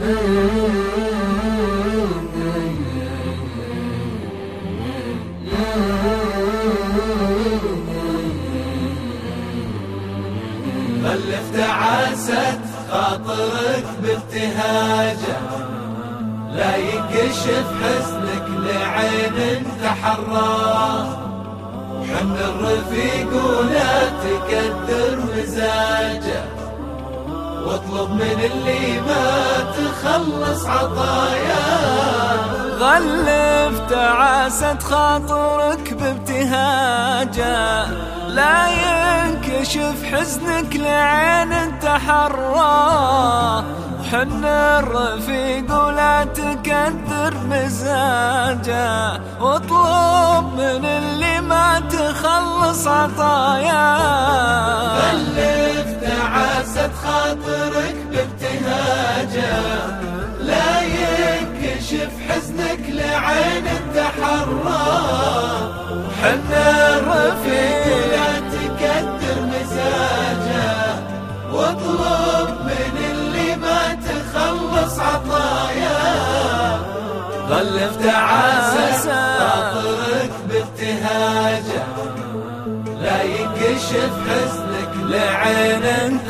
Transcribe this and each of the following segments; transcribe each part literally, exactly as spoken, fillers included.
غلف تعاست خاطرك بابتهاجه، لا ينكشف حزنك لعين تحراه، حن الرفيق ولا تكدر مزاجه، واطلب من اللي ما تخلص عطاياه. غلف تعاست خاطرك بابتهاجه، لا ينكشف حزنك لعين تحراه، وحن الرفيق ولا تكدر مزاجه، واطلب من اللي ما تخلص عطاياه. غلف تعاست خاطرك بابتهاجه، لا ينكشف حزنك لعين تحراه، وحن الرفيق ولا تكدر مزاجه، واطلب من اللي ما تخلص عطاياه. غلف تعاست خاطرك بابتهاجه، لا ينكشف حزنك لعين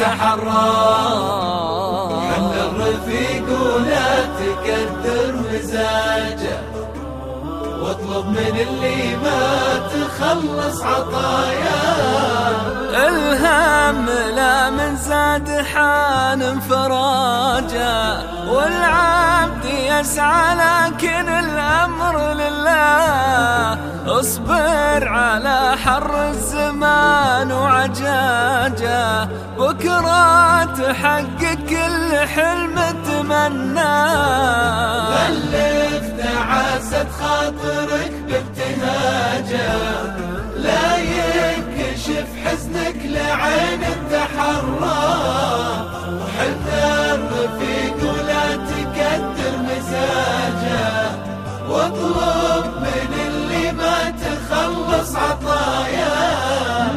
تحراه، حن الرفيق ولا تكدر مزاجه، واطلب من اللي ما تخلص عطاياه. الهم لا من زاد حان انفراجه، والعبد يسعى لكن الأمر لله، اصبر على حر الزمان وعجاجه، بكرة تحقق كل حلم تمناه. غلف تعاست خاطرك بابتهاجه، لا ينكشف حزنك لعين تحراه، وحن الرفيق ولا تكدر مزاجه، واطلب من اللي ما تخلص عطاياه.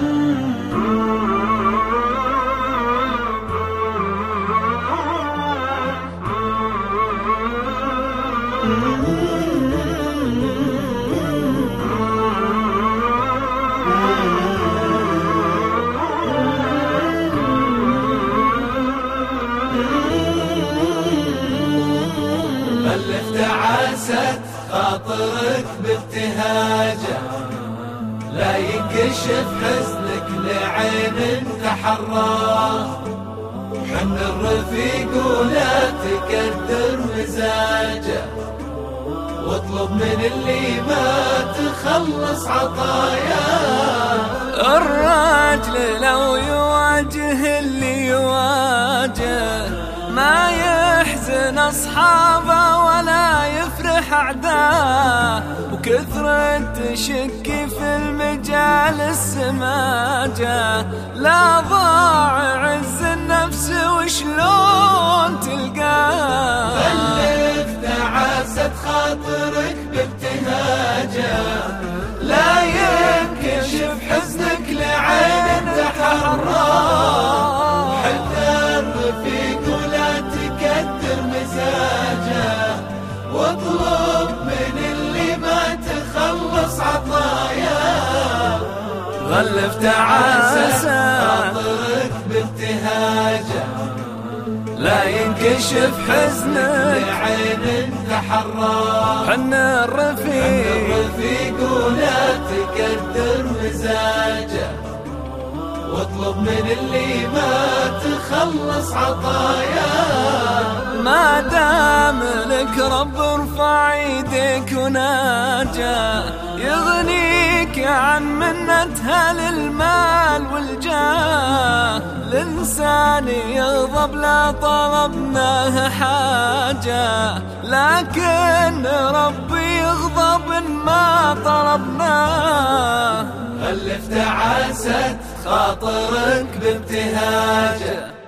غلف تعاست خاطرك بابتهاجه، لا ينكشف حزنك لعين تحراه، حن الرفيق ولا تكدر مزاجه، واطلب من اللي ما تخلص عطاياه. الراجل لو يواجه اللي يواجه، ما يحزن أصحابه ولا يفرح أعداه، وكثرة تشك في المجال السماجة، لا ضاع عز النفس وشلون تلقاه. غلف تعاست خاطرك بابتهاجه، لا ينكشف حزنك لعين تحراه، حتى الرفيق ولا تكدر مزاجه، واطلب من اللي ما تخلص عطاياه. غلف تعاست خاطرك بابتهاجه، لا ينكشف حزنك لعين تحراه، حن الرفيق الرفيق ولا تكدر مزاجه، واطلب من اللي ما تخلص عطاياه. ما دام لك رب ارفع ايديك وناجه، يغنيك عن منتها للمال والجاه، الإنسان يغضب لا طلبناه حاجة، لكن ربي يغضب إن ما طلبناه. غلف تعاست خاطرك بابتهاجه،